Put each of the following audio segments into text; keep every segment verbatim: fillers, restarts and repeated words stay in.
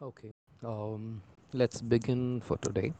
Okay, um, let's begin for today.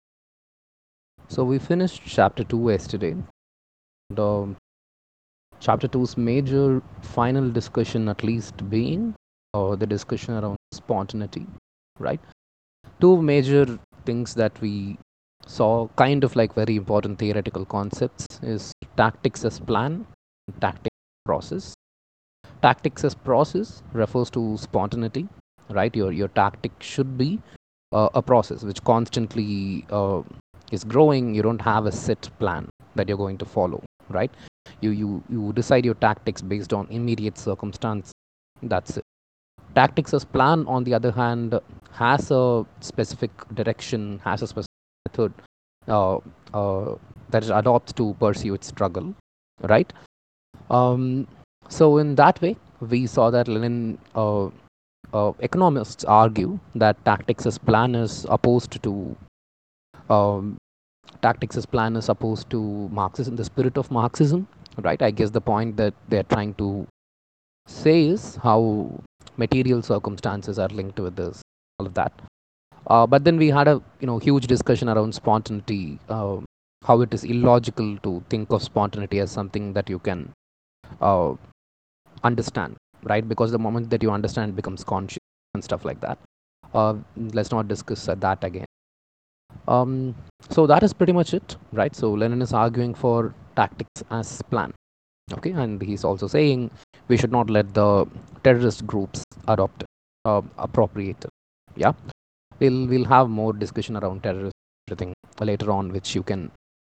So we finished chapter two yesterday. And, um, chapter two's major final discussion, at least being uh, the discussion around spontaneity, right? Two major things that we saw, kind of like very important theoretical concepts, is tactics as plan, and tactics as process. Tactics as process refers to spontaneity, right? Your your tactic should be uh, a process which constantly uh, is growing. You don't have a set plan that you're going to follow, right? You you you decide your tactics based on immediate circumstance. That's it. Tactics as plan, on the other hand, has a specific direction, has a specific method uh, uh, that it adopts to pursue its struggle, right? Um, so in that way, we saw that Lenin uh, uh, economists argue that tactics as plan is opposed to um, tactics as plan is opposed to Marxism, the spirit of Marxism, right? I guess the point that they're trying to say is how material circumstances are linked with this, all of that. Uh, but then we had a you know huge discussion around spontaneity, uh, how it is illogical to think of spontaneity as something that you can uh, understand, right? Because the moment that you understand, it becomes conscious and stuff like that. Uh, let's not discuss uh, that again. Um, so that is pretty much it, right? So Lenin is arguing for tactics as plan, okay, and he's also saying we should not let the terrorist groups adopt it, uh, appropriate it. Yeah, we'll we'll have more discussion around terrorism everything later on, which you can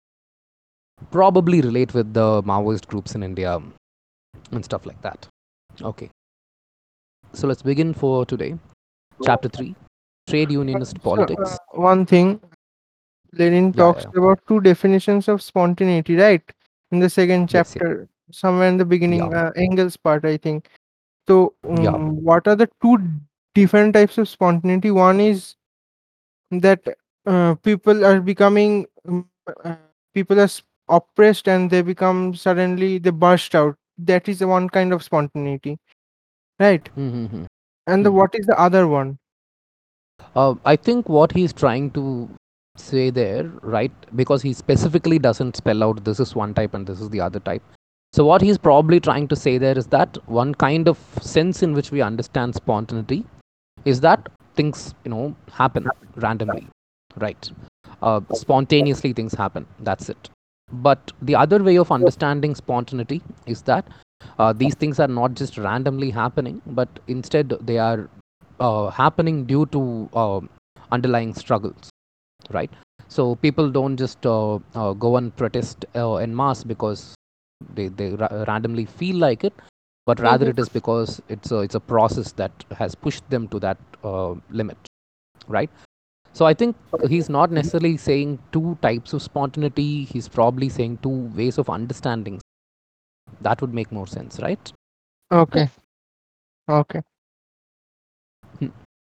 probably relate with the Maoist groups in India and stuff like that. Okay, so let's begin for today. Chapter three: Trade Uh, Unionist So, uh, Politics. one thing, Lenin Yeah, yeah, talks yeah. about two definitions of spontaneity, right? In the second Yes, yes. chapter, somewhere in the Yeah, beginning, uh, Engels part, I think. So, yeah. um, what are the two different types of spontaneity? One is that uh, people are becoming, um, uh, people are s- oppressed and they become suddenly, they burst out. That is the one kind of spontaneity, right? Mm-hmm. And the Hmm. what is the other one? Uh, I think what he's trying to say there, right, because he specifically doesn't spell out this is one type and this is the other type. So, what he's probably trying to say there is that one kind of sense in which we understand spontaneity is that things, you know, happen randomly, right? Uh, spontaneously, things happen. That's it. But the other way of understanding spontaneity is that uh, these things are not just randomly happening, but instead they are uh, happening due to uh, underlying struggles, right? So people don't just uh, uh, go and protest uh, en masse because they, they ra- randomly feel like it, but rather Mhm. it is because it's a, it's a process that has pushed them to that uh, limit, right? So I think he's not necessarily saying two types of spontaneity, he's probably saying two ways of understanding. That would make more sense, right? Okay, okay. Hmm.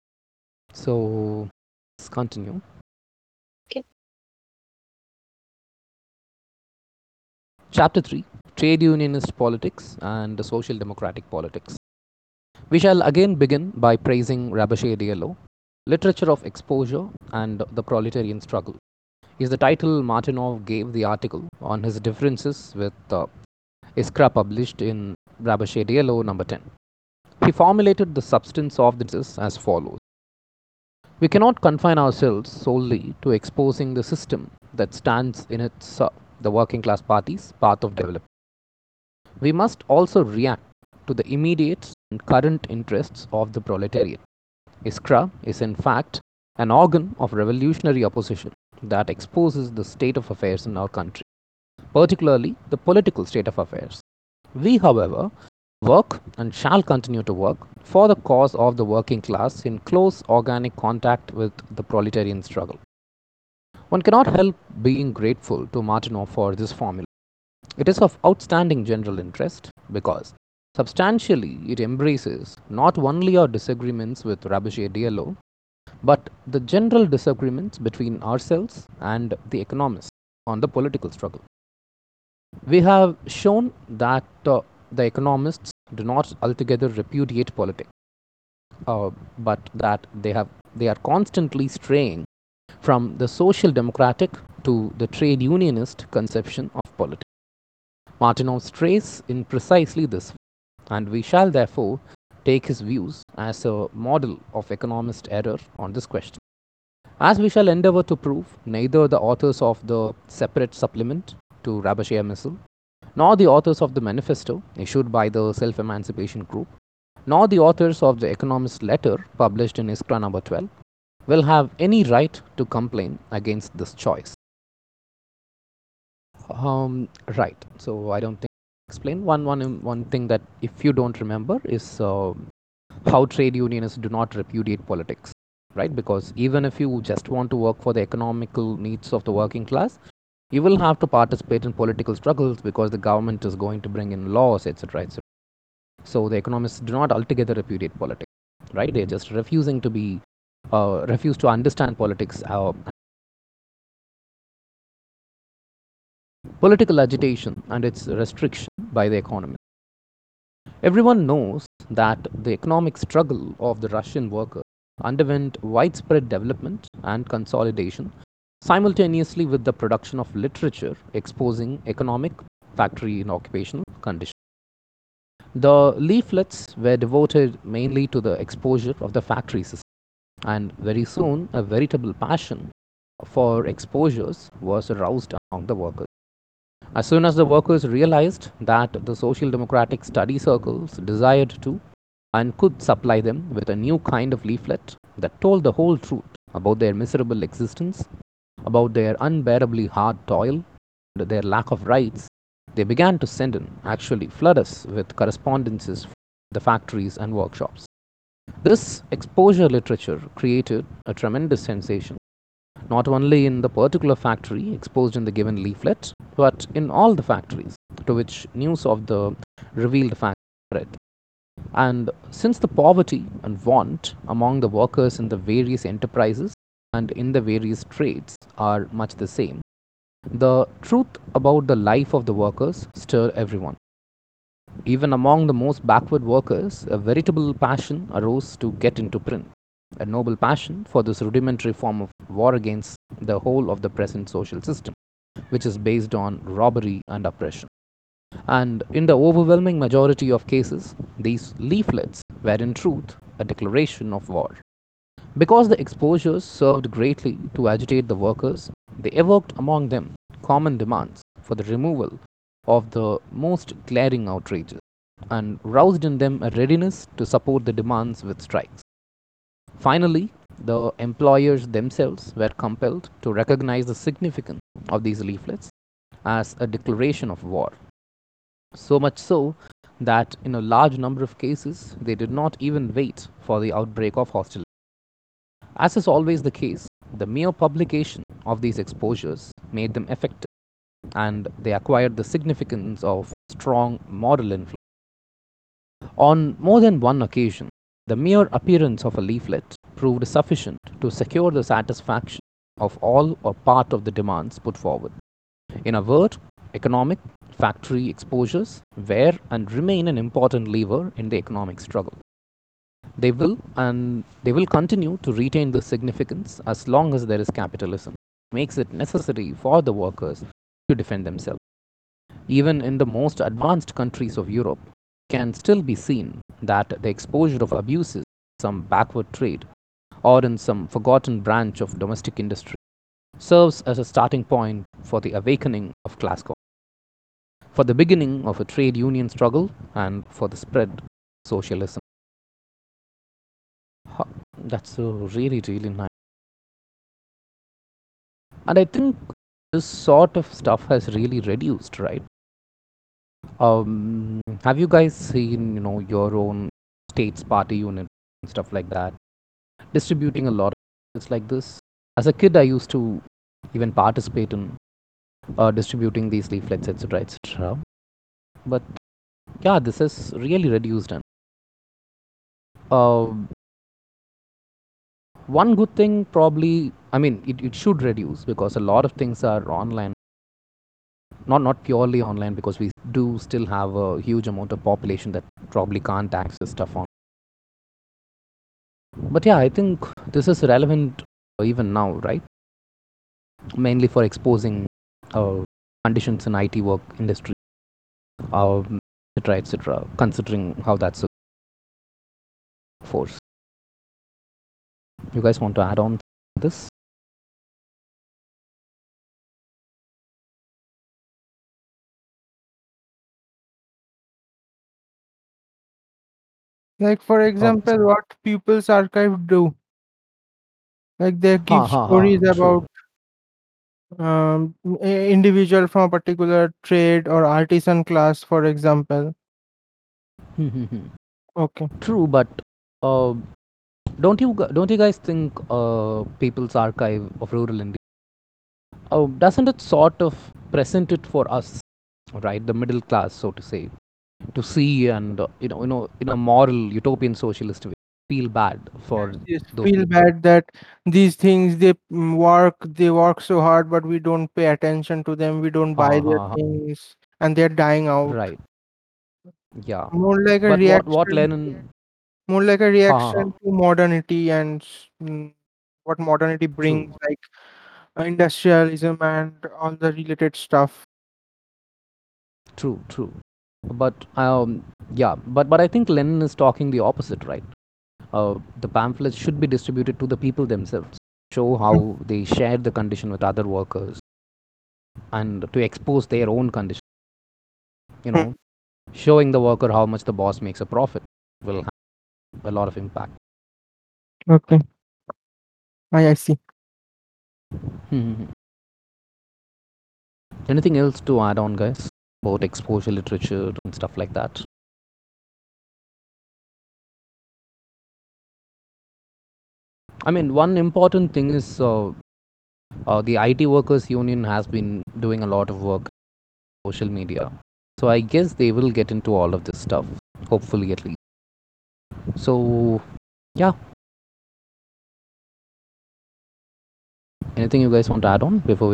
So let's continue. Chapter three: Trade Unionist Politics and Social Democratic Politics. We shall again begin by praising Rabashe Diallo. Literature of Exposure and the Proletarian Struggle is the title Martynov gave the article on his differences with uh, Iskra, published in Rabashe Diallo number ten. He formulated the substance of the differences as follows: we cannot confine ourselves solely to exposing the system that stands in its uh, the working class party's path of development. We must also react to the immediate and current interests of the proletariat. Iskra is in fact an organ of revolutionary opposition that exposes the state of affairs in our country, particularly the political state of affairs. We, however, work and shall continue to work for the cause of the working class in close organic contact with the proletarian struggle. One cannot help being grateful to Martinov for this formula. It is of outstanding general interest because substantially it embraces not only our disagreements with Rabashe Diallo, but the general disagreements between ourselves and the economists on the political struggle. We have shown that uh, the economists do not altogether repudiate politics. uh, but that they have they are constantly straying from the social democratic to the trade unionist conception of politics. Martinov strays in precisely this, and we shall therefore take his views as a model of economist error on this question. As we shall endeavor to prove, neither the authors of the separate supplement to Rabashia Missile, nor the authors of the manifesto issued by the Self Emancipation Group, nor the authors of the Economist letter published in Iskra number twelve will have any right to complain against this choice. Um, right. So I don't think explain one one one thing that if you don't remember is uh, how trade unionists do not repudiate politics, right? Because even if you just want to work for the economical needs of the working class, you will have to participate in political struggles because the government is going to bring in laws, et cetera, et cetera. So the economists do not altogether repudiate politics, right? They're just refusing to be, uh, refuse to understand politics, uh, political agitation and its restriction by the economy. Everyone knows that the economic struggle of the Russian workers underwent widespread development and consolidation simultaneously with the production of literature exposing economic, factory, and occupational conditions. The leaflets were devoted mainly to the exposure of the factory system, and very soon a veritable passion for exposures was aroused among the workers. As soon as the workers realized that the social democratic study circles desired to and could supply them with a new kind of leaflet that told the whole truth about their miserable existence, about their unbearably hard toil, and their lack of rights, they began to send in, actually flood us with correspondences from the factories and workshops. This exposure literature created a tremendous sensation, not only in the particular factory exposed in the given leaflet, but in all the factories to which news of the revealed fact spread. And since the poverty and want among the workers in the various enterprises and in the various trades are much the same, the truth about the life of the workers stirred everyone. Even among the most backward workers, a veritable passion arose to get into print, a noble passion for this rudimentary form of war against the whole of the present social system, which is based on robbery and oppression. And in the overwhelming majority of cases, these leaflets were in truth a declaration of war. Because the exposures served greatly to agitate the workers, they evoked among them common demands for the removal of the most glaring outrages and roused in them a readiness to support the demands with strikes. Finally, the employers themselves were compelled to recognize the significance of these leaflets as a declaration of war. So much so that in a large number of cases, they did not even wait for the outbreak of hostility. As is always the case, the mere publication of these exposures made them effective, and they acquired the significance of strong moral influence. On more than one occasion, the mere appearance of a leaflet proved sufficient to secure the satisfaction of all or part of the demands put forward. In a word, economic factory exposures were and remain an important lever in the economic struggle. They will and they will continue to retain this significance as long as there is capitalism. It makes it necessary for the workers to defend themselves. Even in the most advanced countries of Europe, can still be seen that the exposure of abuses in some backward trade or in some forgotten branch of domestic industry serves as a starting point for the awakening of class conflict, for the beginning of a trade union struggle, and for the spread of socialism. That's a really, really nice. And I think this sort of stuff has really reduced, right? Um, have you guys seen, you know, your own states party unit and stuff like that, distributing a lot of it's like this? As a kid, I used to even participate in uh, distributing these leaflets, et cetera, et cetera. But yeah, this has really reduced. And uh, one good thing, probably, I mean, it, it should reduce because a lot of things are online. Not not purely online, because we do still have a huge amount of population that probably can't access stuff on. But yeah, I think this is relevant even now, right? Mainly for exposing uh, conditions in I T work industry, um, et cetera, et cetera. Considering how that's a force. You guys want to add on to this? Like for Uh, example, what Pupils Archive do, like they ha keep ha ha. stories True. about um, i- individual from a particular trade or artisan class, for example. Okay. True, but uh, don't you gu- don't you guys think uh, People's Archive of Rural India, uh, doesn't it sort of present it for us, right, the middle class, so to say, to see and uh, you know you know in a moral utopian socialist way, feel bad for Yes, yes. those Feel people. bad that these things they mm, work, they work so hard, but we don't pay attention to them. We don't Ha buy their ha ha. things, and they're dying out. Right. Yeah. More like a But what what reaction, Lenin? more like a Ha ha ha. reaction to modernity and s- mm, what modernity True. brings, like uh, industrialism and all the related stuff. True. True. But um, yeah. But but I think Lenin is talking the opposite, right? Uh, the pamphlets should be distributed to the people themselves, show Mm, how they share the condition with other workers, and to expose their own condition. You mm. know, showing the worker how much the boss makes a profit will have a lot of impact. Okay, I, I see. Anything else to add on, guys, about exposure literature and stuff like that? I mean, one important thing is uh, uh, the I T workers union has been doing a lot of work on social media. So I guess they will get into all of this stuff, hopefully at least. So yeah, anything you guys want to add on before we?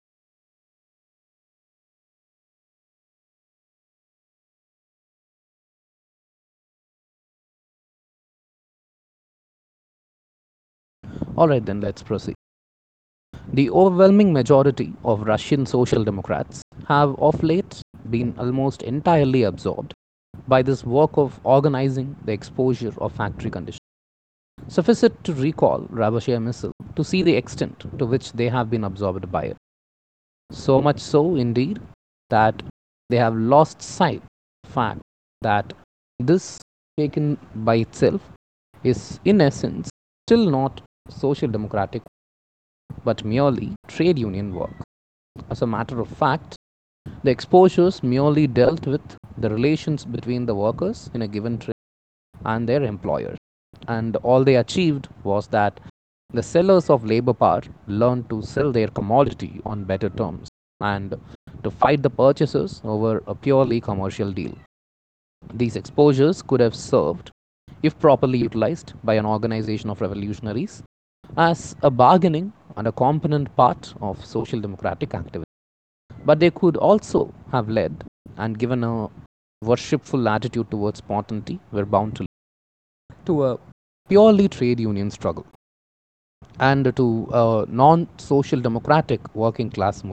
All right, then let's proceed. The overwhelming majority of Russian social democrats have of late been almost entirely absorbed by this work of organizing the exposure of factory conditions. Suffice it to recall Rabashia Missile to see the extent to which they have been absorbed by it. So much so, indeed, that they have lost sight of the fact that this, taken by itself, is in essence still not social democratic but merely trade union work. As a matter of fact, the exposures merely dealt with the relations between the workers in a given trade and their employers. And all they achieved was that the sellers of labor power learned to sell their commodity on better terms and to fight the purchasers over a purely commercial deal. These exposures could have served, if properly utilized by an organization of revolutionaries, as a bargaining and a component part of social democratic activity. But they could also have led and given a worshipful attitude towards modernity were bound to lead to a purely trade union struggle and to a non social democratic working class movement.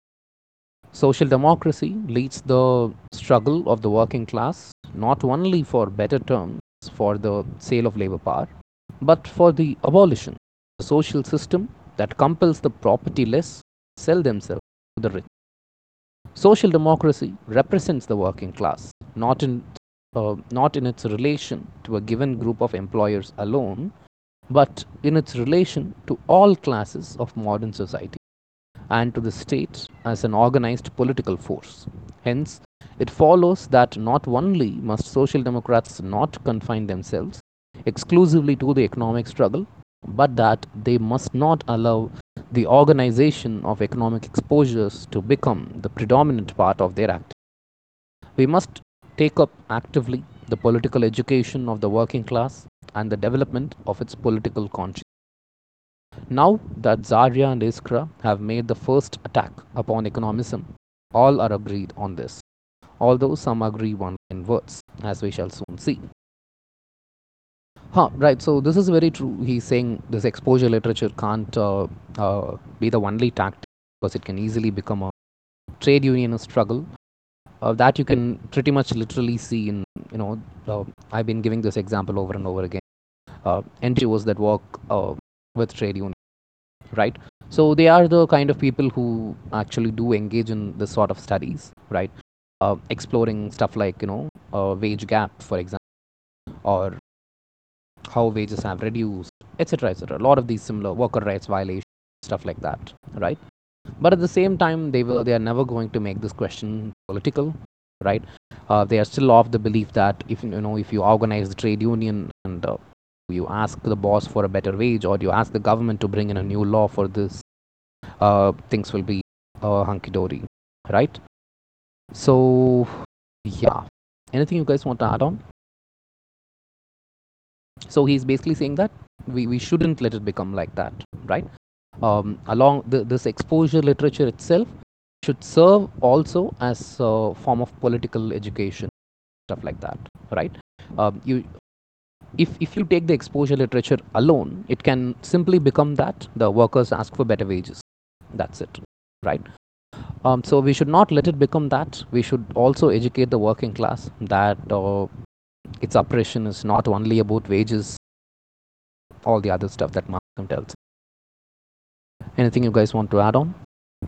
Social democracy leads the struggle of the working class not only for better terms for the sale of labor power, but for the abolition of the social system that compels the propertyless to sell themselves to the rich. Social democracy represents the working class, not in, uh, not in its relation to a given group of employers alone, but in its relation to all classes of modern society and to the state as an organized political force. Hence, it follows that not only must social democrats not confine themselves exclusively to the economic struggle, but that they must not allow the organization of economic exposures to become the predominant part of their activity. We must take up actively the political education of the working class and the development of its political conscience. Now that Zarya and Iskra have made the first attack upon economism, all are agreed on this, although some agree only in words, as we shall soon see. Huh, right. So this is very true. He's saying this exposure literature can't uh, uh, be the only tactic because it can easily become a trade unionist struggle uh, that you can pretty much literally see in, you know, uh, I've been giving this example over and over again. Uh, N G Os that work uh, with trade unions, right? So they are the kind of people who actually do engage in this sort of studies, right? Uh, exploring stuff like, you know, uh, wage gap, for example, or how wages have reduced, et cetera, et cetera. A lot of these similar worker rights violations, stuff like that, right? But at the same time, they will they are never going to make this question political, right? Uh, they are still of the belief that if you know if you organize the trade union and uh, you ask the boss for a better wage, or you ask the government to bring in a new law for this, uh, things will be uh, hunky dory, right? So yeah, anything you guys want to add on? So he's basically saying that we, we shouldn't let it become like that, right? Um, along the, this exposure literature itself should serve also as a form of political education, stuff like that, right? Um, you if if you take the exposure literature alone, it can simply become that the workers ask for better wages. That's it, right? Um, so we should not let it become that. We should also educate the working class that uh, its oppression is not only about wages, all the other stuff that Malcolm tells. Anything you guys want to add on?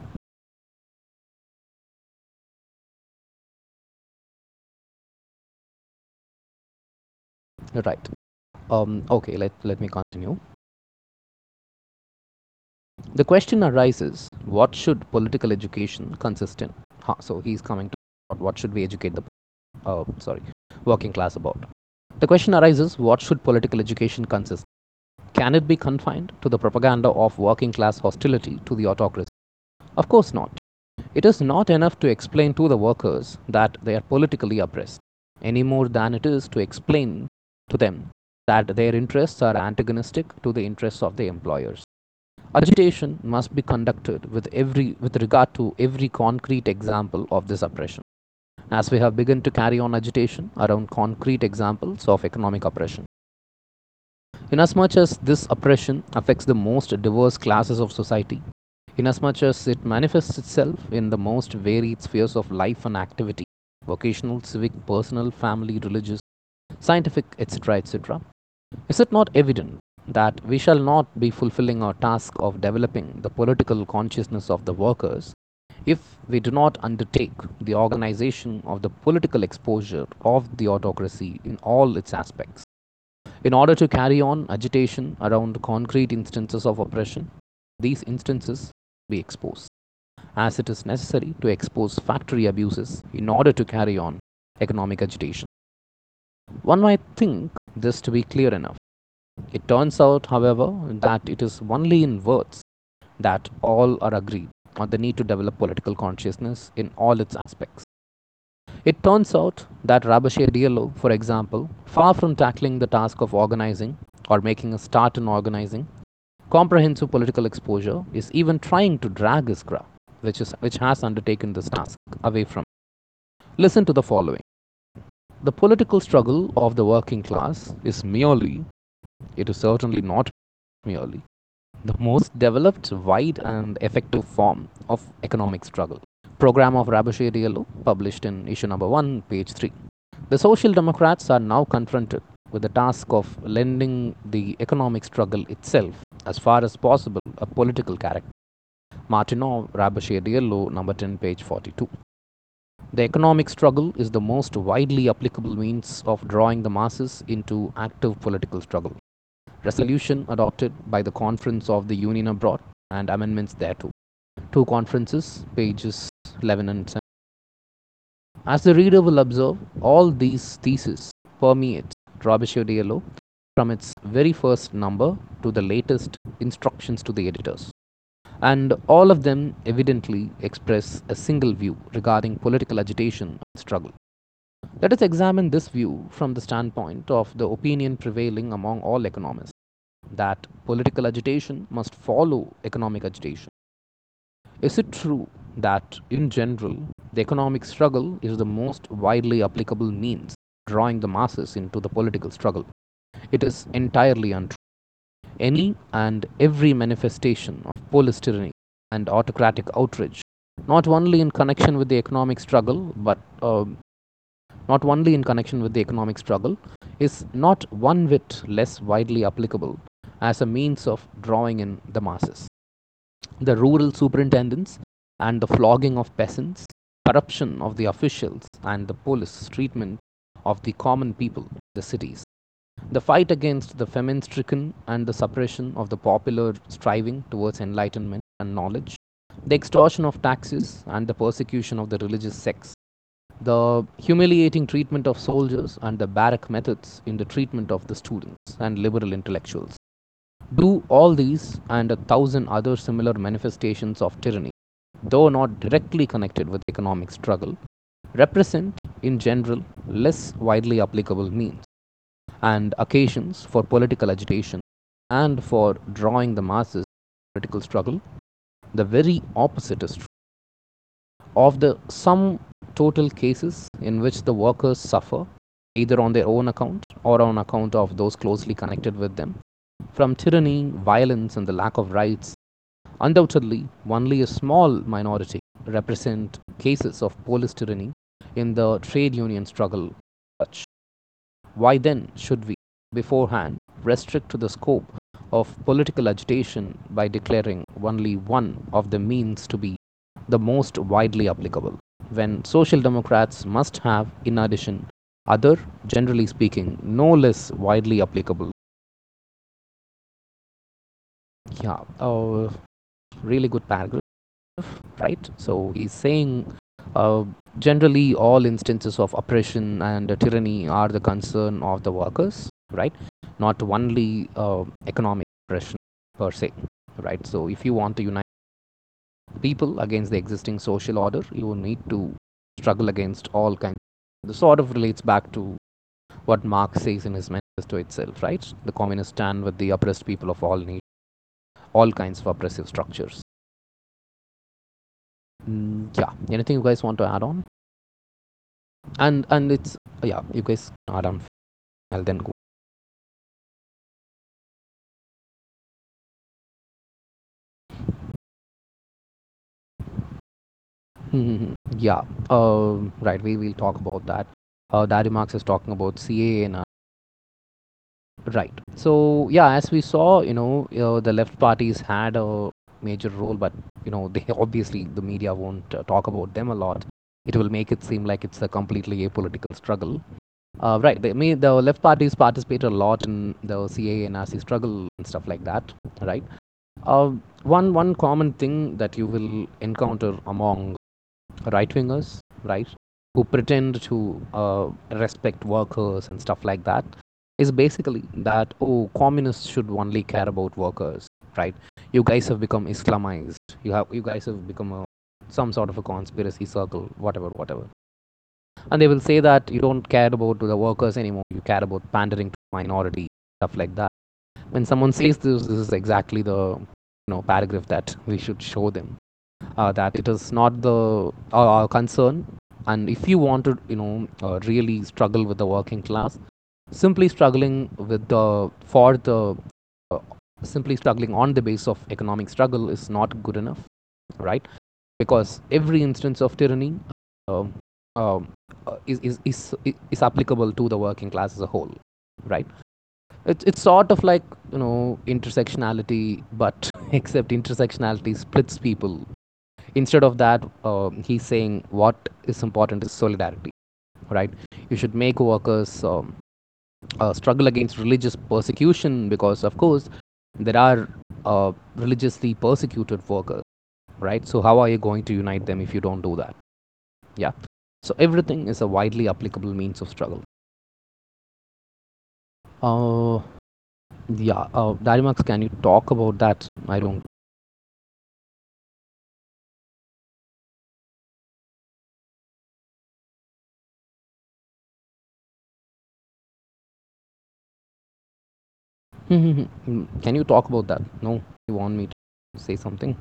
Right. Um, okay, let, let me continue. The question arises, what should political education consist in? Huh, so he's coming to what should we educate the uh, sorry working class about? The question arises, what should political education consist? Can it be confined to the propaganda of working class hostility to the autocracy? Of course not. It is not enough to explain to the workers that they are politically oppressed, any more than it is to explain to them that their interests are antagonistic to the interests of the employers. Agitation must be conducted with every with regard to every concrete example of this oppression, as we have begun to carry on agitation around concrete examples of economic oppression. Inasmuch as this oppression affects the most diverse classes of society, inasmuch as it manifests itself in the most varied spheres of life and activity, vocational, civic, personal, family, religious, scientific, et cetera, et cetera, is it not evident that we shall not be fulfilling our task of developing the political consciousness of the workers if we do not undertake the organization of the political exposure of the autocracy in all its aspects? In order to carry on agitation around concrete instances of oppression, these instances be exposed, as it is necessary to expose factory abuses in order to carry on economic agitation. One might think this to be clear enough. It turns out, however, that it is only in words that all are agreed on the need to develop political consciousness in all its aspects. It turns out that Rabashe Diallo, for example, far from tackling the task of organizing or making a start in organizing, comprehensive political exposure is even trying to drag Iskra, which, is, which has undertaken this task, away from. Listen to the following. The political struggle of the working class is merely, it is certainly not merely, the most developed, wide, and effective form of economic struggle. Program of Rabashe Diallo, published in issue number one, page three. The Social Democrats are now confronted with the task of lending the economic struggle itself, as far as possible, a political character. Martinov, Rabashe Diallo, number ten, page forty-two. The economic struggle is the most widely applicable means of drawing the masses into active political struggle. Resolution adopted by the Conference of the Union Abroad and amendments thereto. Two conferences, pages eleven and ten. As the reader will observe, all these theses permeate Rabashe Diallo from its very first number to the latest instructions to the editors. And all of them evidently express a single view regarding political agitation and struggle. Let us examine this view from the standpoint of the opinion prevailing among all economists that political agitation must follow economic agitation. Is it true that, in general, the economic struggle is the most widely applicable means drawing the masses into the political struggle? It is entirely untrue. Any and every manifestation of police tyranny and autocratic outrage, not only in connection with the economic struggle, but uh, not only in connection with the economic struggle, is not one whit less widely applicable as a means of drawing in the masses. The rural superintendents and the flogging of peasants, corruption of the officials, and the police treatment of the common people, the cities. The fight against the famine stricken and the suppression of the popular striving towards enlightenment and knowledge, the extortion of taxes and the persecution of the religious sects, the humiliating treatment of soldiers and the barrack methods in the treatment of the students and liberal intellectuals. Do all these and a thousand other similar manifestations of tyranny, though not directly connected with economic struggle, represent in general less widely applicable means and occasions for political agitation and for drawing the masses political struggle, the very opposite is true. Of the sum total cases in which the workers suffer, either on their own account or on account of those closely connected with them, from tyranny, violence, and the lack of rights, undoubtedly only a small minority represent cases of police tyranny in the trade union struggle. Such. Why then should we, beforehand, restrict the scope of political agitation by declaring only one of the means to be the most widely applicable, when social democrats must have, in addition, other, generally speaking, no less widely applicable? Yeah, uh, really good paragraph, right? So he's saying uh, generally all instances of oppression and tyranny are the concern of the workers, right? Not only uh, economic oppression per se, right? So if you want to unite people against the existing social order, you need to struggle against all kinds. This sort of relates back to what Marx says in his manifesto itself, right? The communists stand with the oppressed people of all nations, all kinds of oppressive structures. Mm, yeah. Anything you guys want to add on? And and it's yeah, you guys add on. I'll then go. Mhm. Yeah. Uh, right. We will talk about that. Uh, Daddy Marx is talking about C A A and uh, right. So yeah, as we saw, you know, uh, the left parties had a major role, but you know, they obviously the media won't uh, talk about them a lot. It will make it seem like it's a completely apolitical struggle. Uh, right. The, me, the left parties participate a lot in the C A A and Nazi struggle and stuff like that. Right. Uh, one one common thing that you will encounter among right wingers, right, who pretend to uh, respect workers and stuff like that, is basically that, oh, communists should only care about workers, right? You guys have become Islamized. You have you guys have become a, some sort of a conspiracy circle, whatever, whatever. And they will say that you don't care about the workers anymore. You care about pandering to minority stuff like that. When someone says this, this is exactly the you know paragraph that we should show them, uh, that it is not the uh, our concern. And if you want to you know uh, really struggle with the working class, simply struggling with the for the uh, simply struggling on the base of economic struggle is not good enough, right? Because every instance of tyranny um, um, uh, is, is is is applicable to the working class as a whole, right? It's it's sort of like you know intersectionality, but except intersectionality splits people. Instead of that, uh, he's saying what is important is solidarity, right? You should make workers um, uh, struggle against religious persecution, because of course there are uh, religiously persecuted workers, right? So how are you going to unite them if you don't do that? Yeah. So everything is a widely applicable means of struggle. Uh, yeah. Uh, Darimax, can you talk about that? I don't. Can you talk about that? No, you want me to say something?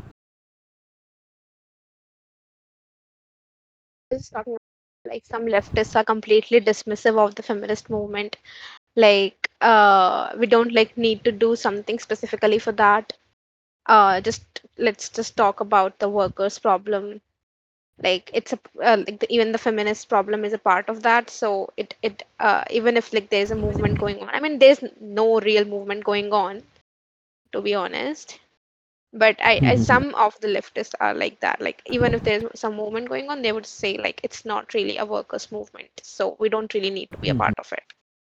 Is talking like some leftists are completely dismissive of the feminist movement. Like uh we don't like need to do something specifically for that. Uh just let's just talk about the workers problem. Like it's a uh, like the, even the feminist problem is a part of that. So it it uh even if like there's a movement going on, I mean there's no real movement going on, to be honest. But I, I some of the leftists are like that. Like even if there's some movement going on, they would say like it's not really a workers movement, so we don't really need to be a part of it.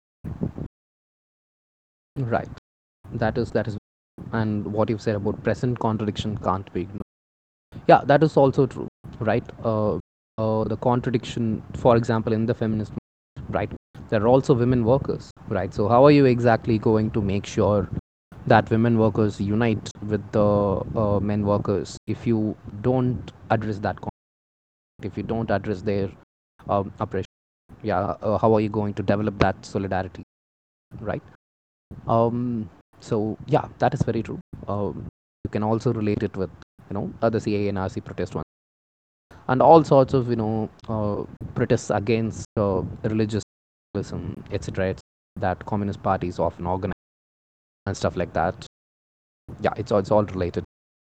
Right. That is that is, and what you've said about present contradiction can't be ignored. Yeah, that is also true, right? Uh, uh, the contradiction, for example, in the feminist movement, right? There are also women workers, right? So how are you exactly going to make sure that women workers unite with the uh, men workers if you don't address that conflict, if you don't address their um, oppression? Yeah, uh, how are you going to develop that solidarity, right? Um, so yeah, that is very true. Um, you can also relate it with you know other C A A and R C protest ones, and all sorts of you know uh, protests against uh, religiousism, et cetera, that communist parties often organize and stuff like that. Yeah, it's all, it's all related.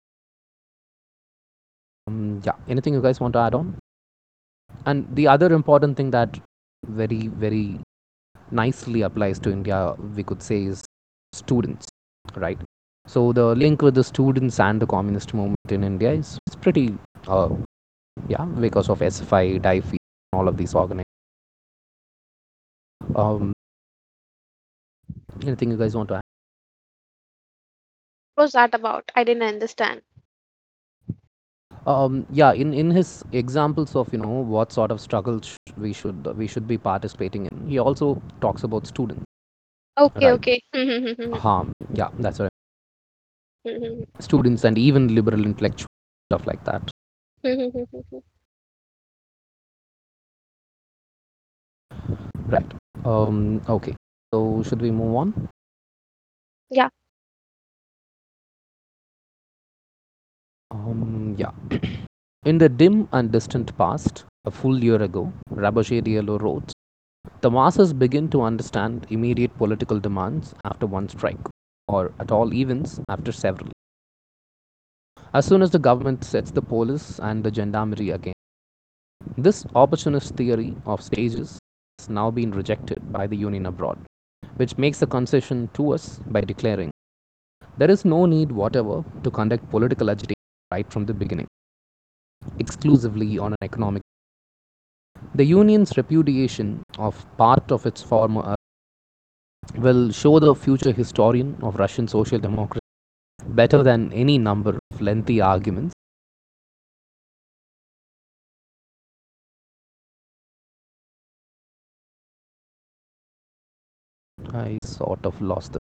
Um, yeah, anything you guys want to add on? And the other important thing that very very nicely applies to India, we could say, is students, right? So the link with the students and the communist movement in India is, is pretty, uh, yeah, because of S F I, D I F I, all of these organizations. Um, anything you guys want to add? What was that about? I didn't understand. Um, yeah, in, in his examples of you know what sort of struggles sh- we should we should be participating in, he also talks about students, Okay, right? okay. Um, yeah, that's right. Students and even liberal intellectuals, stuff like that. Right. Um, okay. So should we move on? Yeah. Um, yeah. In the dim and distant past, a full year ago, Rabashedielo wrote, the masses begin to understand immediate political demands after one strike, or at all events after several. As soon as the government sets the police and the gendarmerie again, this opportunist theory of stages has now been rejected by the Union abroad, which makes a concession to us by declaring there is no need whatever to conduct political agitation right from the beginning, exclusively on an economic. The Union's repudiation of part of its former uh, will show the future historian of Russian social democracy better than any number of lengthy arguments. I sort of lost the.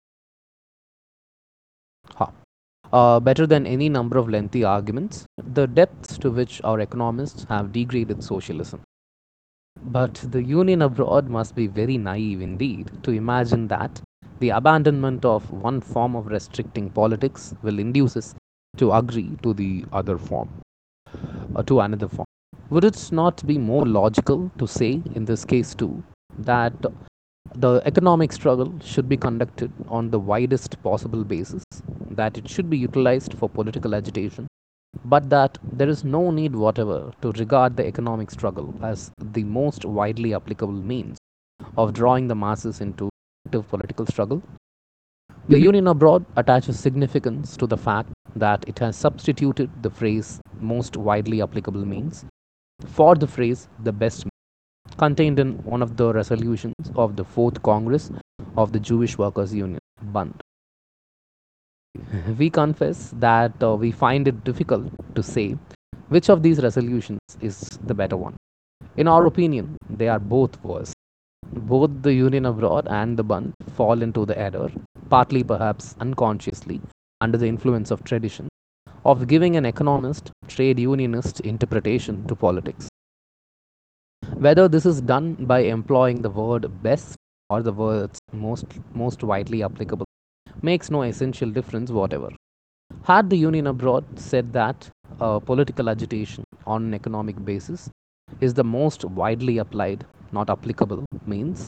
Ha. Uh, better than any number of lengthy arguments, the depths to which our economists have degraded socialism. But the Union abroad must be very naive indeed to imagine that the abandonment of one form of restricting politics will induce us to agree to the other form, or to another form. Would it not be more logical to say, in this case too, that the economic struggle should be conducted on the widest possible basis, that it should be utilized for political agitation, but that there is no need whatever to regard the economic struggle as the most widely applicable means of drawing the masses into active political struggle? The Union abroad attaches significance to the fact that it has substituted the phrase most widely applicable means for the phrase the best means, contained in one of the resolutions of the Fourth Congress of the Jewish Workers' Union, Bund. We confess that uh, we find it difficult to say which of these resolutions is the better one. In our opinion, they are both worse. Both the Union abroad and the Bund fall into the error, partly perhaps unconsciously, under the influence of tradition, of giving an economist, trade unionist interpretation to politics. Whether this is done by employing the word best or the words most, most widely applicable makes no essential difference whatever. Had the Union abroad said that uh, political agitation on an economic basis is the most widely applied, not applicable, means,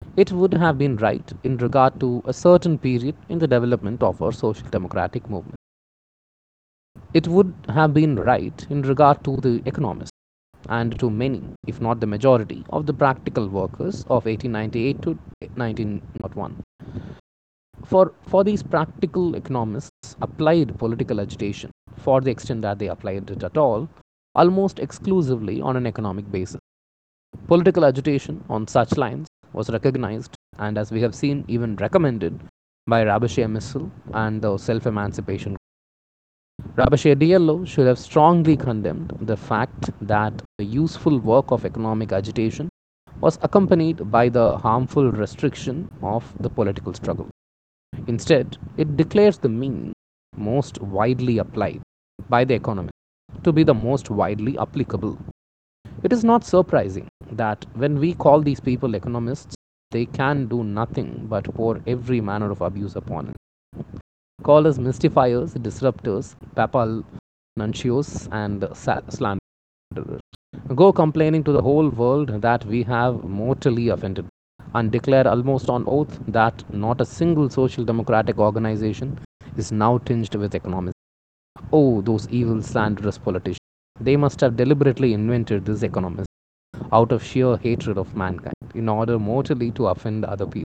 it would have been right in regard to a certain period in the development of our social democratic movement. It would have been right in regard to the economists and to many, if not the majority, of the practical workers of eighteen ninety-eight to nineteen oh one. For, for these practical economists applied political agitation, for the extent that they applied it at all, almost exclusively on an economic basis. Political agitation on such lines was recognized and, as we have seen, even recommended by Rabashay Missile and the self-emancipation. Rabashay D L O should have strongly condemned the fact that the useful work of economic agitation was accompanied by the harmful restriction of the political struggle. Instead, it declares the means most widely applied by the economists to be the most widely applicable. It is not surprising that when we call these people economists, they can do nothing but pour every manner of abuse upon it. Call us mystifiers, disruptors, papal nuncios, and slanderers. Go complaining to the whole world that we have mortally offended, and declare almost on oath that not a single social democratic organization is now tinged with economics. Oh, those evil, slanderous politicians. They must have deliberately invented this economics out of sheer hatred of mankind in order mortally to offend other people.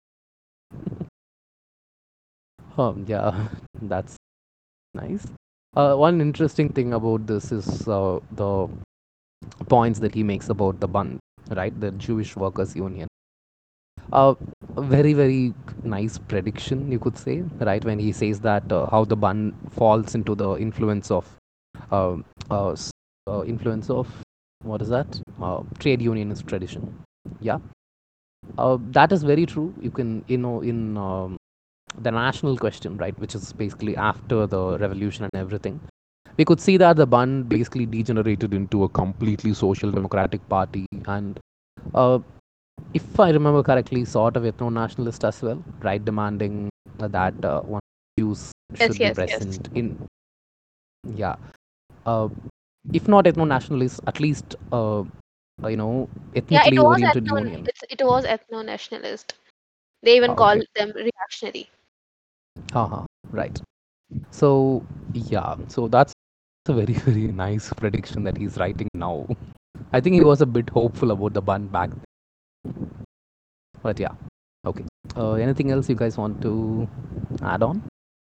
Oh, yeah, that's nice. Uh, one interesting thing about this is uh, the points that he makes about the Bund, right? The Jewish Workers' Union. Uh, a very, very nice prediction, you could say, right? When he says that uh, how the Bund falls into the influence of uh, uh, uh, influence of what is that? Uh, trade unionist tradition. Yeah, uh, that is very true. You can, you know, in um, the national question, right, which is basically after the revolution and everything, we could see that the Bund basically degenerated into a completely social democratic party, and uh, if I remember correctly, sort of ethno-nationalist as well, right, demanding that uh, one Jews Yes, should be yes, yes. present in, yeah, uh, if not ethno-nationalist, at least uh, uh, you know, Yeah, it ethnically was oriented ethno union. it's it was ethno nationalist. They even Ah, called okay, them reactionary. haha, right. So yeah, so that's a very very nice prediction that he's writing now. I think he was a bit hopeful about the Bund back then, but yeah, okay. Uh, anything else you guys want to add on?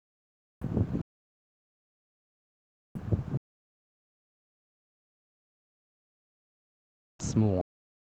Let's move on.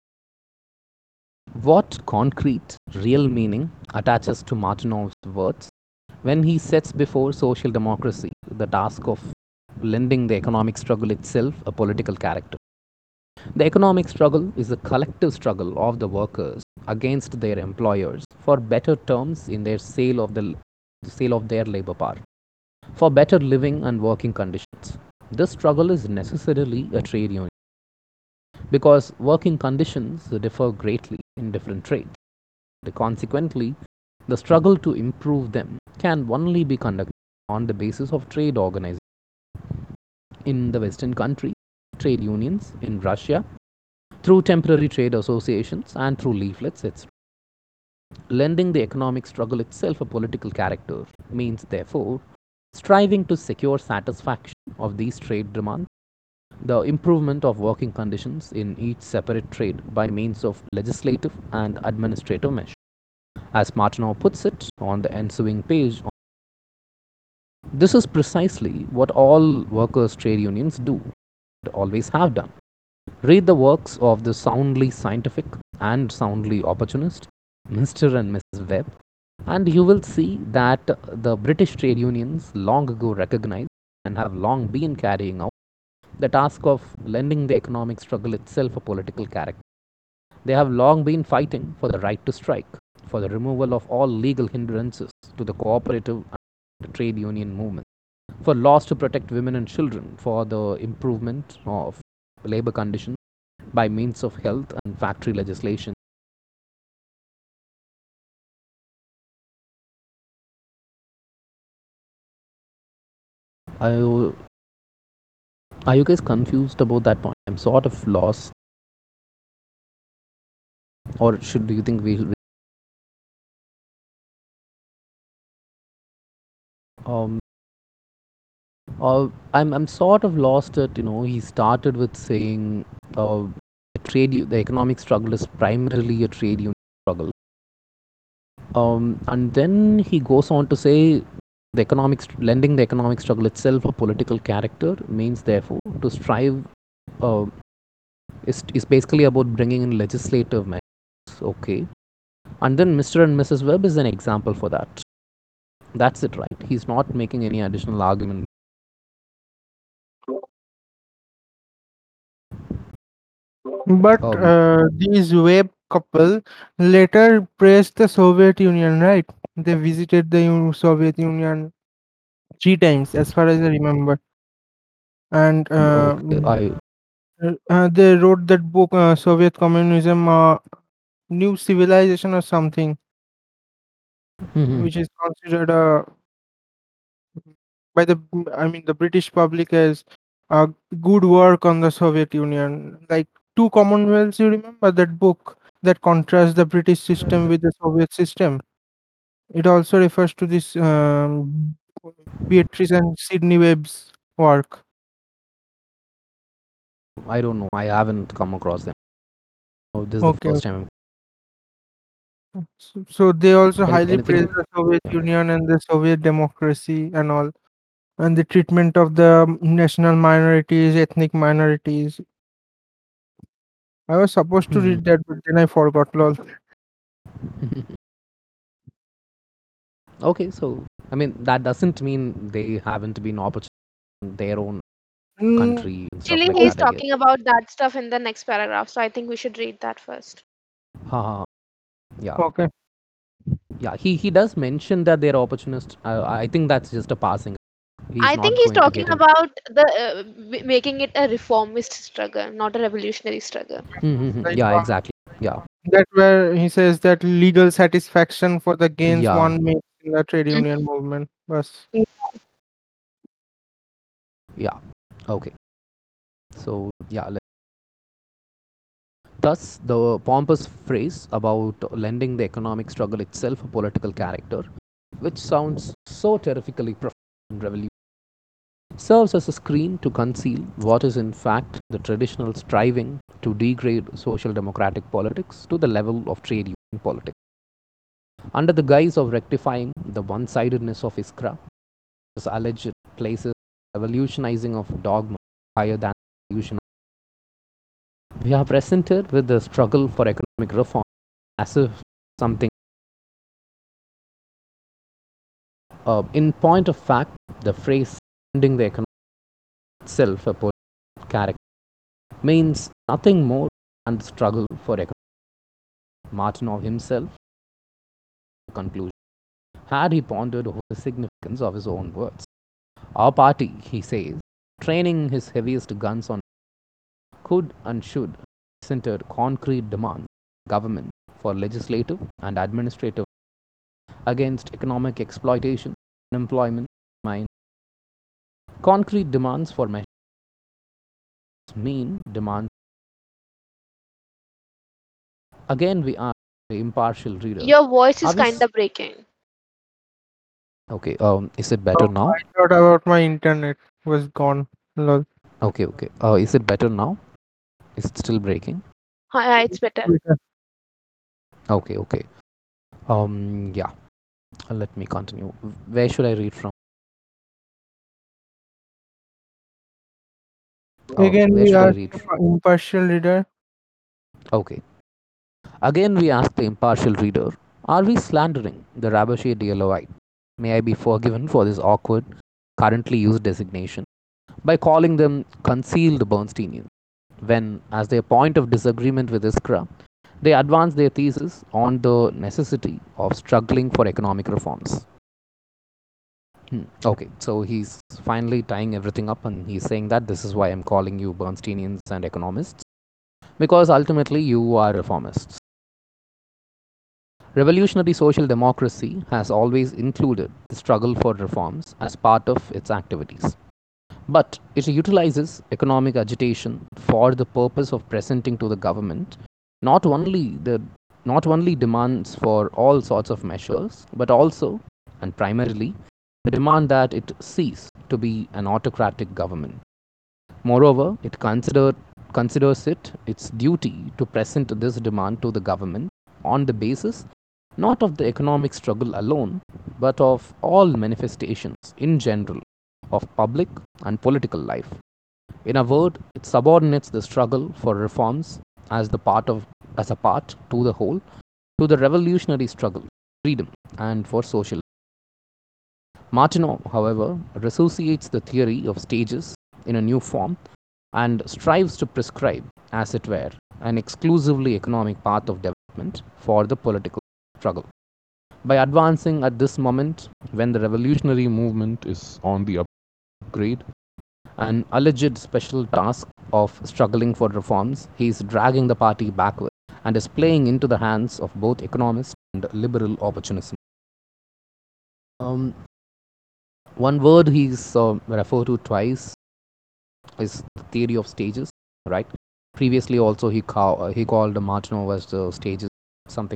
What concrete, real meaning attaches to Martinov's words when he sets before social democracy the task of lending the economic struggle itself a political character? The economic struggle is a collective struggle of the workers against their employers for better terms in their sale of the sale of their labor power, for better living and working conditions. This struggle is necessarily a trade union because working conditions differ greatly in different trades. Consequently, the struggle to improve them can only be conducted on the basis of trade organization. In the Western countries, trade unions, in Russia, through temporary trade associations and through leaflets, et cetera. Lending the economic struggle itself a political character means, therefore, striving to secure satisfaction of these trade demands, the improvement of working conditions in each separate trade by means of legislative and administrative measures. As Martineau puts it on the ensuing page, this is precisely what all workers' trade unions do, always have done. Read the works of the soundly scientific and soundly opportunist Mister and Missus Webb, and you will see that the British trade unions long ago recognized and have long been carrying out the task of lending the economic struggle itself a political character. They have long been fighting for the right to strike, for the removal of all legal hindrances to the cooperative and trade union movement, for laws to protect women and children, for the improvement of labor conditions by means of health and factory legislation. I, are you guys confused about that point? I'm sort of lost. Or should do you think we Um, uh, I'm I'm sort of lost at, you know, he started with saying uh, the trade u- the economic struggle is primarily a trade union struggle. Um, and then he goes on to say the economic st- lending the economic struggle itself a political character means therefore to strive uh, is, is basically about bringing in legislative measures. Okay. And then Mr. and Missus Webb is an example for that. That's it, right? He's not making any additional argument. But Um, uh, these web couple later praised the Soviet Union, right? They visited the U- Soviet Union three times, as far as I remember, and uh, okay, mm, I. uh, uh, they wrote that book, uh, Soviet Communism, uh, New Civilization, or something, Mhm. which is considered a by the I mean the British public as a good work on the Soviet Union. Like two Commonwealths, you remember that book that contrasts the British system with the Soviet system. It also refers to this um, Beatrice and Sidney Webb's work. I don't know. I haven't come across them. Oh, this is the Okay, first okay. time. So, so they also Any, highly anything? praise the Soviet Union and the Soviet democracy and all, and the treatment of the national minorities, ethnic minorities. I was supposed to Mhm. read that, but then I forgot. Lol. Okay, so I mean that doesn't mean they haven't been opportunity in their own Mm, country and stuff Actually, like he's that. I guess. talking about that stuff in the next paragraph, so I think we should read that first. Haha. Yeah, okay. yeah. He he does mention that they're opportunists. Uh, I think that's just a passing. He's I think not he's going to talking get in. about the uh, w- making it a reformist struggle, not a revolutionary struggle. Mhm. Like Yeah, uh, exactly. Yeah, that where he says that legal satisfaction for the gains yeah, one makes in the trade Mm. union movement. Bas. yeah. Okay. So yeah. Let, thus, the pompous phrase about lending the economic struggle itself a political character, which sounds so terrifically profound and revolutionary, serves as a screen to conceal what is in fact the traditional striving to degrade social democratic politics to the level of trade union politics. Under the guise of rectifying the one sidedness of ISKRA, this alleged places revolutionizing of dogma higher than revolution. We are presented with the struggle for economic reform as if something. Uh, in point of fact, the phrase ending the economic itself a political character means nothing more than the struggle for economic. Martinov himself, conclusion, had he pondered over the significance of his own words. Our party, he says, training his heaviest guns on could and should centered concrete demands government for legislative and administrative against economic exploitation, unemployment, mine. Concrete demands for measures mean demands. Again, we ask the impartial reader. Your voice Are is we kind s- of breaking. okay? Um, is it better Oh, now? I thought about my internet was gone. Lol. Okay, okay. Uh, is it better now? Is it still breaking? Hi, hi, it's better. Okay, okay. Um, yeah. Uh, Let me continue. Where should I read from? Uh, Again, where we should I are read? impartial reader. Okay. Again, we ask the impartial reader: are we slandering the Rabashe Dialowite? May I be forgiven for this awkward, currently used designation by calling them concealed Bernsteinians, when, as their point of disagreement with Iskra, they advance their thesis on the necessity of struggling for economic reforms. Hmm. Okay, so he's finally tying everything up and he's saying that this is why I'm calling you Bernsteinians and economists, because ultimately you are reformists. Revolutionary social democracy has always included the struggle for reforms as part of its activities. But it utilizes economic agitation for the purpose of presenting to the government not only the not only demands for all sorts of measures, but also and primarily They demand that it cease to be an autocratic government. Moreover, it consider, considers it its duty to present this demand to the government on the basis not of the economic struggle alone, but of all manifestations in general of public and political life. In a word, it subordinates the struggle for reforms as the part of as a part to the whole to the revolutionary struggle, freedom, and for social. Martineau, however, resuscitates the theory of stages in a new form and strives to prescribe, as it were, an exclusively economic path of development for the political struggle. By advancing at this moment, when the revolutionary movement is on the upgrade, an alleged special task of struggling for reforms, he is dragging the party backward and is playing into the hands of both economists and liberal opportunism. Um, one word he's uh, referred to twice is the theory of stages, right? Previously, also he call, uh, he called Martineau as the stages something.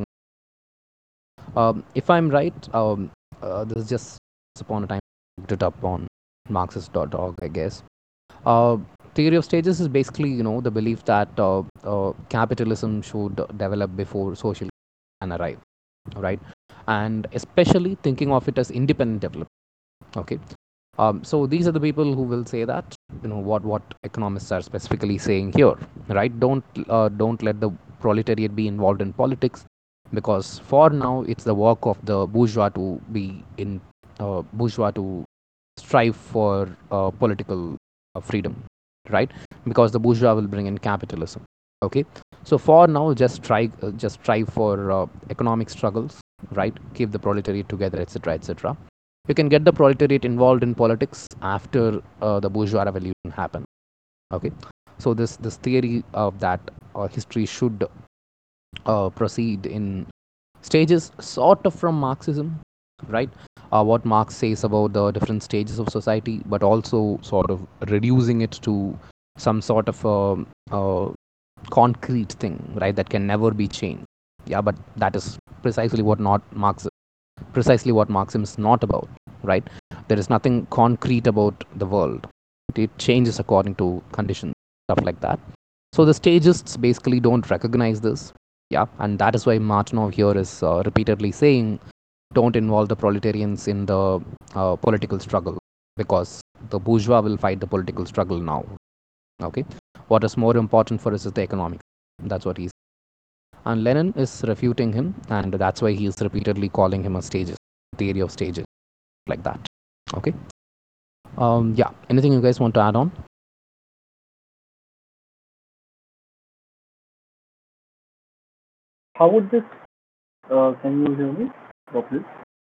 Um, if I'm right, um, uh, this is just upon a time I looked it up on Marxist dot org, I guess. Uh, theory of stages is basically, you know, the belief that uh, uh, capitalism should develop before socialism can arrive, right? And especially thinking of it as independent development. Okay. Um, so these are the people who will say that, you know, what what economists are specifically saying here, right? Don't uh, don't let the proletariat be involved in politics, because for now it's the work of the bourgeois to be in uh, bourgeois to strive for uh, political uh, freedom, right? Because the bourgeois will bring in capitalism. Okay, so for now, just try uh, just strive for uh, economic struggles, right? Keep the proletariat together, et cetera, et cetera. You can get the proletariat involved in politics after uh, the bourgeois revolution happened. Okay, so this this theory of that uh, history should uh, proceed in stages, sort of from Marxism, right? Uh, what Marx says about the different stages of society, but also sort of reducing it to some sort of a, a concrete thing, right? That can never be changed. Yeah, but that is precisely what not Marx, precisely what Marxism is not about, right? There is nothing concrete about the world. It changes according to conditions, stuff like that. So the stagists basically don't recognize this. Yeah, and that is why Martinov here is uh, repeatedly saying, don't involve the proletarians in the uh, political struggle, because the bourgeois will fight the political struggle now. Okay, what is more important for us is the economics. That's what he's. And Lenin is refuting him, and that's why he is repeatedly calling him a stages, theory of stages, like that. Okay. Um, yeah. Anything you guys want to add on? How would this? Uh, can you hear me properly?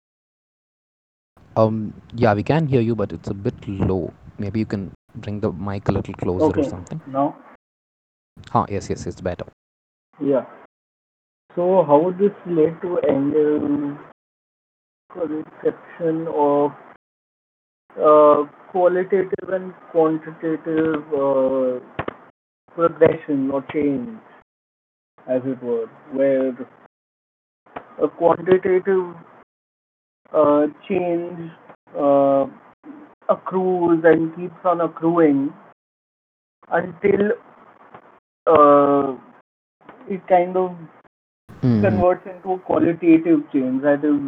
Um, yeah, we can hear you, but it's a bit low. Maybe you can bring the mic a little closer Okay. or something. Now. Huh, yes, yes, it's better. Yeah. So how would this relate to Engel's conception of uh, qualitative and quantitative uh, progression or change, as it were, where a quantitative uh, change uh, accrues and keeps on accruing until uh, it kind of Mhm. converts into a qualitative change, that is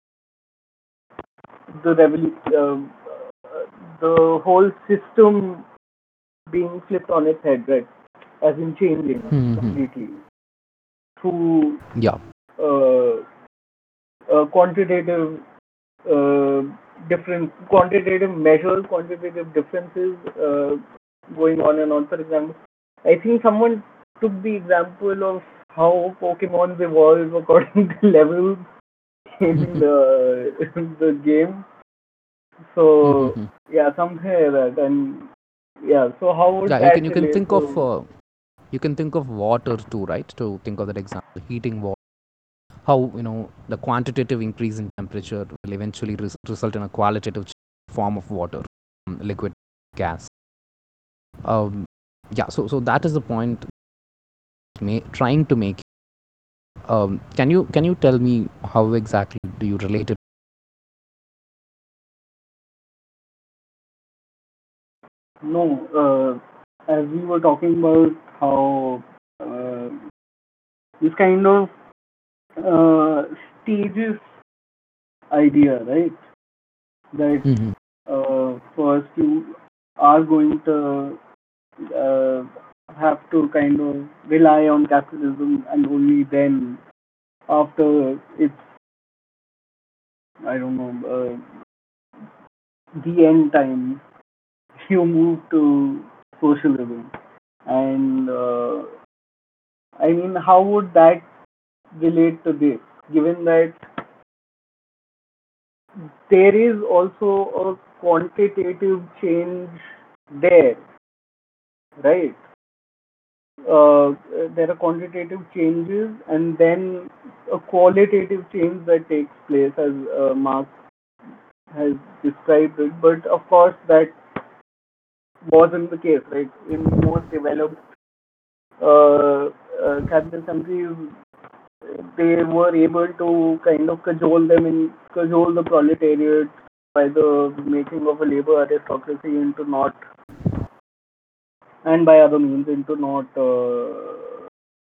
the revolu- uh, the whole system being flipped on its head, right? As in changing Mhm. completely through Yeah. uh, uh, quantitative uh, different quantitative measures, quantitative differences uh, going on and on. For example, I think someone took the example of how Pokemon evolve according to levels in the the game. So Mhm. yeah, something like that. And yeah, so how would Yeah, you can that you can relate think of to? uh, you can think of water too, right? To think of that example, heating water. How, you know, the quantitative increase in temperature will eventually res- result in a qualitative ch- form of water, um, liquid, gas. Um, yeah. So so that is the point. May, trying to make. Um, can you can you tell me how exactly do you relate it No, uh, as we were talking about how uh, this kind of uh, stages idea, right? That Mm-hmm. uh, first you are going to uh, have to kind of rely on capitalism, and only then, after it's, I don't know, uh, the end time, you move to socialism. And uh, I mean, how would that relate to this? Given that there is also a quantitative change there, right? Uh, there are quantitative changes and then a qualitative change that takes place, as uh, Marx has described it. But of course, that wasn't the case, right? In most developed uh, uh, capitalist countries, they were able to kind of cajole them in cajole the proletariat by the making of a labor aristocracy into not, and by other means, into not uh,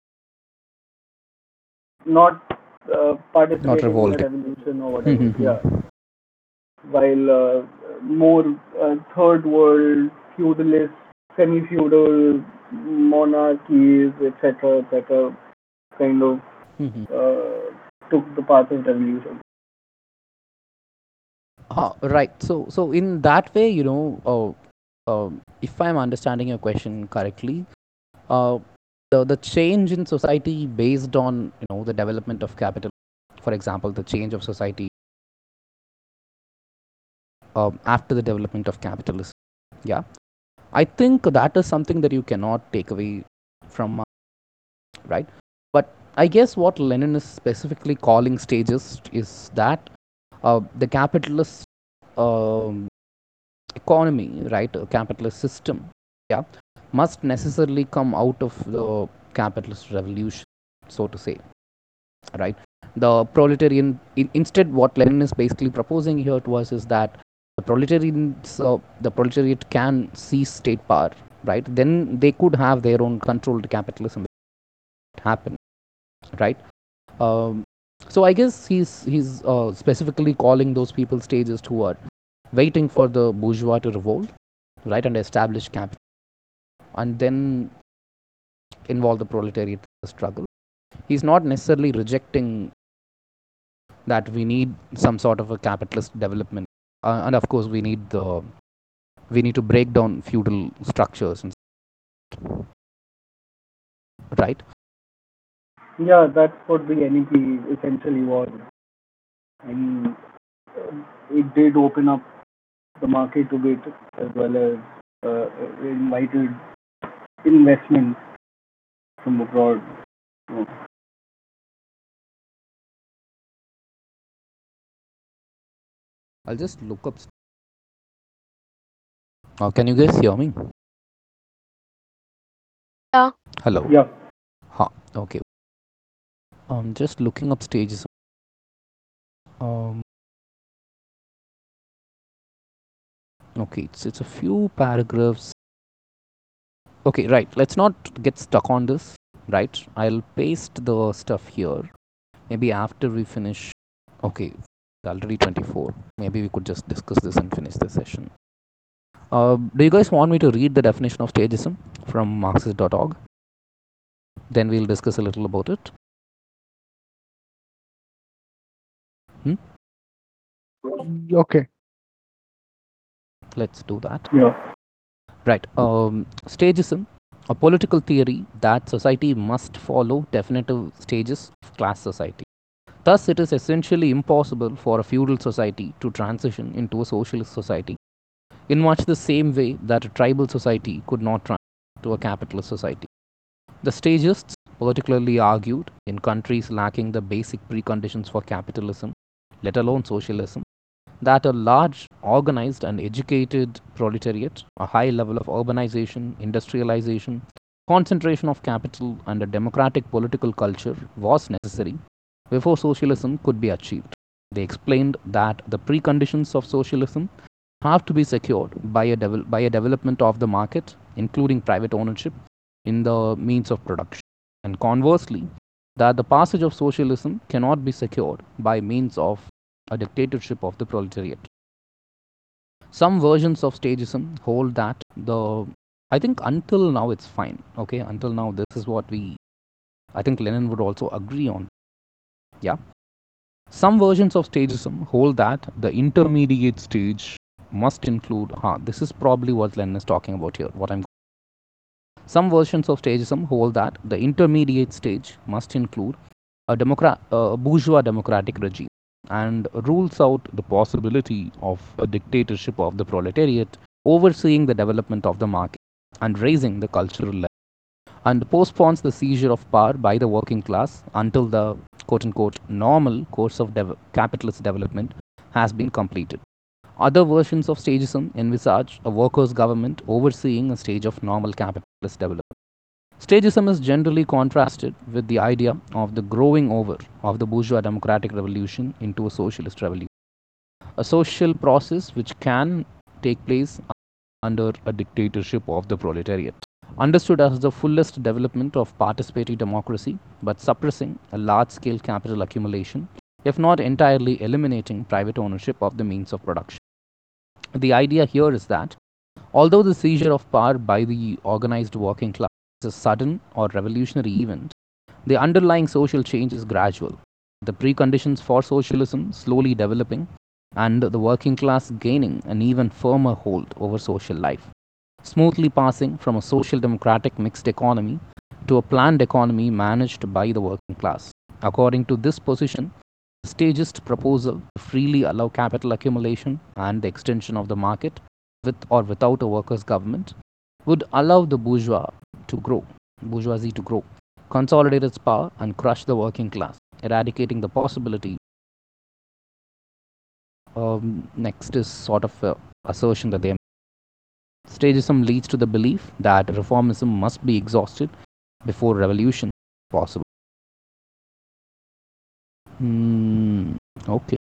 not uh, Not participating in the revolting. revolution or whatever. Mm-hmm. Yeah, while uh, more uh, third world feudalist, semi-feudal monarchies, et cetera, et cetera, kind of Mm-hmm. uh, took the path of revolution. Uh, right. So, so in that way, you know, uh, uh, if I'm understanding your question correctly, uh, the the change in society based on, you know, the development of capital, for example, the change of society um, after the development of capitalism. Yeah, I think that is something that you cannot take away from, uh, right? But I guess what Lenin is specifically calling stages is that uh, the capitalist um, economy, right, a capitalist system, yeah, must necessarily come out of the capitalist revolution, so to say, right? The proletarian, in, instead, what Lenin is basically proposing here to us is that the proletarians, uh, the proletariat can seize state power, right? Then they could have their own controlled capitalism happen, right? Um, so I guess he's he's uh, specifically calling those people stages who are waiting for the bourgeois to revolt, right, and establish capital, and then involve the proletariat in the struggle. He's not necessarily rejecting that we need some sort of a capitalist development, uh, and of course we need the we need to break down feudal structures, and, right? Yeah, that's what the N E P essentially was. I mean, uh, it did open up the market a bit, as well as uh, invited investment from abroad. So, I'll just look up. Uh, can you guys hear me? Yeah. Hello. yeah, Huh. Okay. I'm just looking up stages. Um. Okay. It's it's a few paragraphs. Okay. Right. Let's not get stuck on this. Right. I'll paste the stuff here. Maybe after we finish. Okay. It's already twenty-four. Maybe we could just discuss this and finish the session. Uh, do you guys want me to read the definition of stagism from Marxist dot org? Then we'll discuss a little about it. Hmm? Okay. Let's do that. yeah. Right. Um, stagism, a political theory that society must follow definitive stages of class society. Thus, it is essentially impossible for a feudal society to transition into a socialist society in much the same way that a tribal society could not transition to a capitalist society. The stagists particularly argued in countries lacking the basic preconditions for capitalism, let alone socialism, that a large, organized, and educated proletariat, a high level of urbanization, industrialization, concentration of capital, and a democratic political culture was necessary before socialism could be achieved. They explained that the preconditions of socialism have to be secured by a, devel- by a development of the market, including private ownership in the means of production. And conversely, that the passage of socialism cannot be secured by means of a dictatorship of the proletariat. Some versions of stagism hold that the, I think until now it's fine, okay? Until now, this is what we, I think Lenin would also agree on. Yeah. Some versions of stagism hold that the intermediate stage must include, huh, this is probably what Lenin is talking about here, what I'm Some versions of stagism hold that the intermediate stage must include a, democra- a bourgeois democratic regime and rules out the possibility of a dictatorship of the proletariat overseeing the development of the market and raising the cultural level, and postpones the seizure of power by the working class until the quote unquote normal course of dev- capitalist development has been completed. Other versions of stagism envisage a workers' government overseeing a stage of normal capitalist development. Stagism is generally contrasted with the idea of the growing over of the bourgeois democratic revolution into a socialist revolution, a social process which can take place under a dictatorship of the proletariat. Understood as the fullest development of participatory democracy, but suppressing a large scale capital accumulation, if not entirely eliminating private ownership of the means of production. The idea here is that although the seizure of power by the organized working class is a sudden or revolutionary event, the underlying social change is gradual, the preconditions for socialism slowly developing, and the working class gaining an even firmer hold over social life, smoothly passing from a social democratic mixed economy to a planned economy managed by the working class. According to this position, the stagist proposal to freely allow capital accumulation and the extension of the market with or without a workers' government would allow the bourgeois to grow, bourgeoisie to grow, consolidate its power, and crush the working class, eradicating the possibility. Um, next is sort of a assertion that they stagism leads to the belief that reformism must be exhausted before revolution is possible. Hmm. Okay.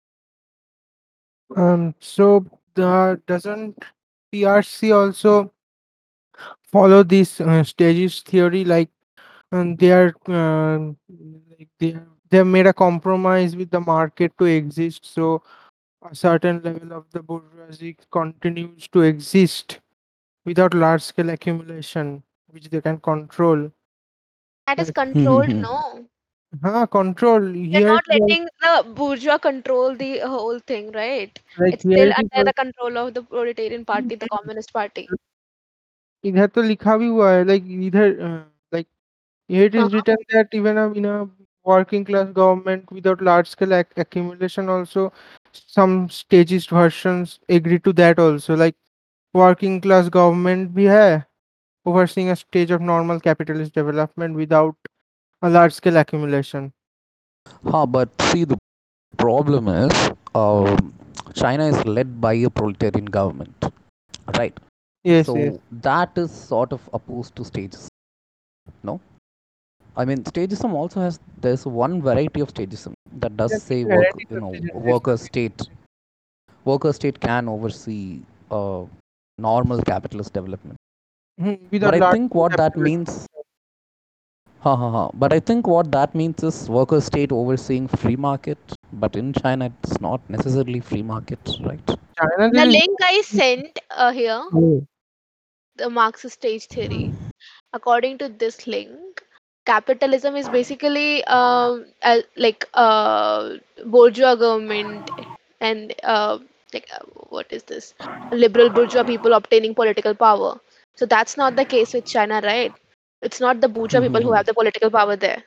Um, so the doesn't P R C also follow this uh, stages theory? Like, and they are uh, like they are, they have made a compromise with the market to exist. So a certain level of the bourgeoisie continues to exist without large scale accumulation, which they can control. That is Like, controlled, no. huh, control You're here. not letting the bourgeois control the whole thing, right? Like It's here still it is under the control of the proletarian party, the communist party. इधर तो लिखा भी हुआ है like इधर uh, like here it is Uh-huh. written that even a, in a working class government without large scale ac- accumulation also some stagist versions agree to that also like working class government भी है overseeing a stage of normal capitalist development without a large scale accumulation. Huh, but see, the problem is um, China is led by a proletarian government, right? Yes, yes. So that is sort of opposed to stages. No, I mean stagism also has there's one variety of stagism that does There are say many work, varieties you of know, stages. worker state, worker state can oversee uh, normal capitalist development. Hmm, But without I large think scale what that capital. means, ha ha ha. But I think what that means is worker state overseeing free market. But in China, it's not necessarily free market, right? China The there is link I sent uh, here, no. the Marxist stage theory. According to this link, capitalism is basically um uh, like uh bourgeois government and uh like uh, what is this? Liberal bourgeois people obtaining political power. So that's not the case with China, right? It's not the bourgeois people who have the political power there.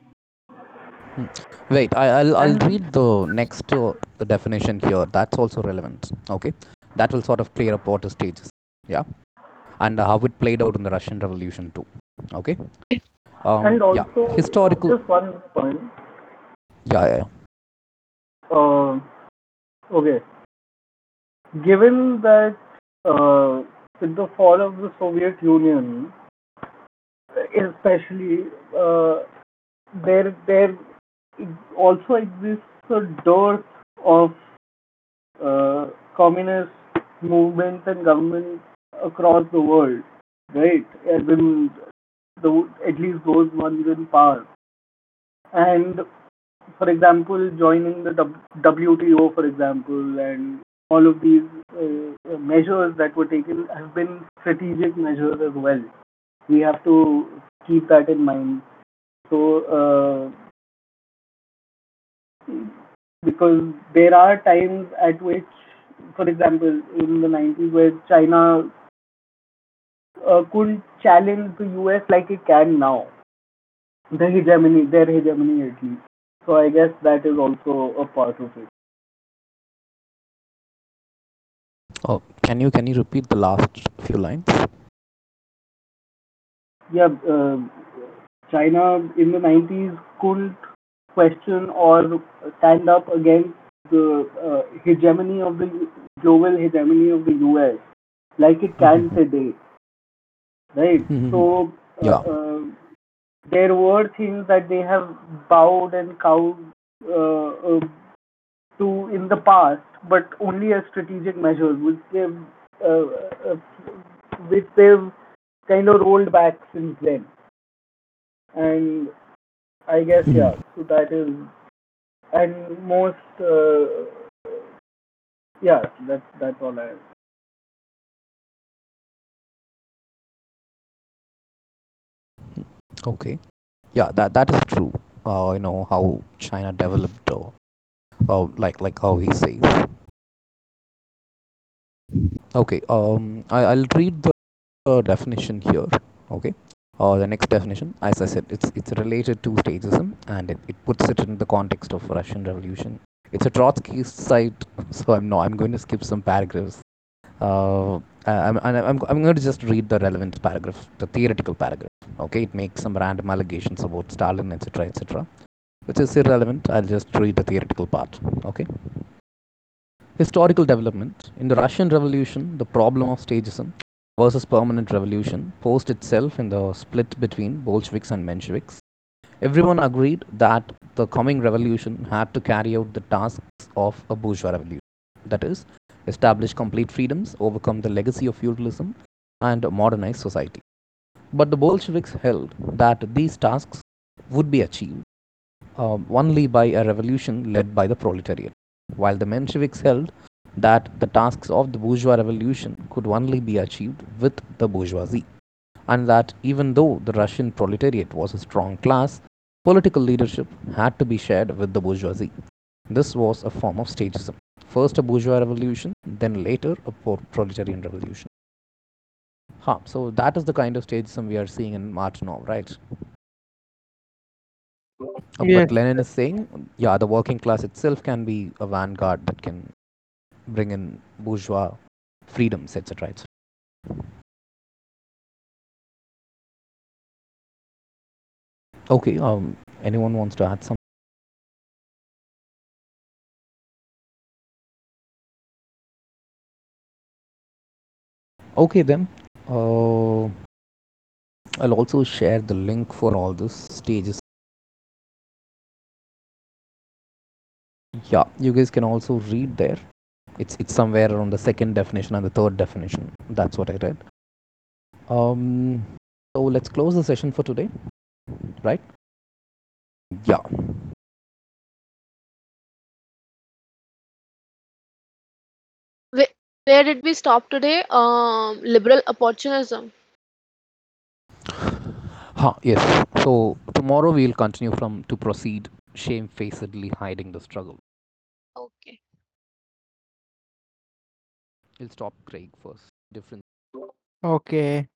Wait, I, I'll I'll And read the next uh, the definition here. That's also relevant. Okay, that will sort of clear up what is stages. Yeah, and uh, how it played out in the Russian Revolution too. Okay. Um. and Yeah. also uh, Historical. just one point. Yeah. Yeah. Uh, okay, given that uh, with the fall of the Soviet Union, especially uh, there there also exists a dearth of uh, communist movements and governments across the world, right? As in the, at least those ones in power. And for example, joining the W T O, for example, and all of these uh, measures that were taken have been strategic measures as well. We have to keep that in mind. So, uh, because there are times at which, for example, in the nineties, where China uh, couldn't challenge the U S like it can now, the hegemony, their hegemony at least. So, I guess that is also a part of it. Oh, can you can you repeat the last few lines? Yeah, uh, China in the nineties couldn't question or stand up against the uh, hegemony of the global hegemony of the U S like it can today, right? So uh, Yeah. uh, there were things that they have bowed and cowed uh, uh, to in the past, but only as strategic measures, which they've uh, uh, which they've kind of rolled back since then. And I guess yeah, so that is and most uh, yeah, that's that's all I have. Okay. Yeah, that that is true. Uh, you know how China developed, uh, uh, like like how he says. Okay. Um, I, I'll read the uh, definition here. Okay. Uh, the next definition, as I said, it's it's related to statism, and it, it puts it in the context of Russian Revolution. It's a Trotsky site, so I'm no, I'm going to skip some paragraphs. Uh, I'm, I'm, I'm, I'm going to just read the relevant paragraph, the theoretical paragraph. Okay, it makes some random allegations about Stalin, et cetera, et cetera, which is irrelevant. I'll just read the theoretical part. Okay. Historical development. In the Russian Revolution, the problem of stagism versus permanent revolution posed itself in the split between Bolsheviks and Mensheviks. Everyone agreed that the coming revolution had to carry out the tasks of a bourgeois revolution. That is, establish complete freedoms, overcome the legacy of feudalism, and modernize society. But the Bolsheviks held that these tasks would be achieved uh, only by a revolution led by the proletariat, while the Mensheviks held that the tasks of the bourgeois revolution could only be achieved with the bourgeoisie, and that even though the Russian proletariat was a strong class, political leadership had to be shared with the bourgeoisie. This was a form of statism. First a bourgeois revolution, then later a proletarian revolution. Huh, so that is the kind of statism we are seeing in Martinov, right? Uh, but Yes. Lenin is saying, yeah, the working class itself can be a vanguard that can bring in bourgeois freedoms, et cetera et cetera. Okay, um, anyone wants to add something? Okay, then. Uh, I'll also share the link for all these stages. Yeah, you guys can also read there. It's it's somewhere around the second definition and the third definition. That's what I read. Um, so let's close the session for today, right? Yeah. Where, where did we stop today? Um, liberal opportunism. Huh, yes. So tomorrow we'll continue from to proceed shamefacedly hiding the struggle. Okay. We'll stop Craig first. Different. Okay.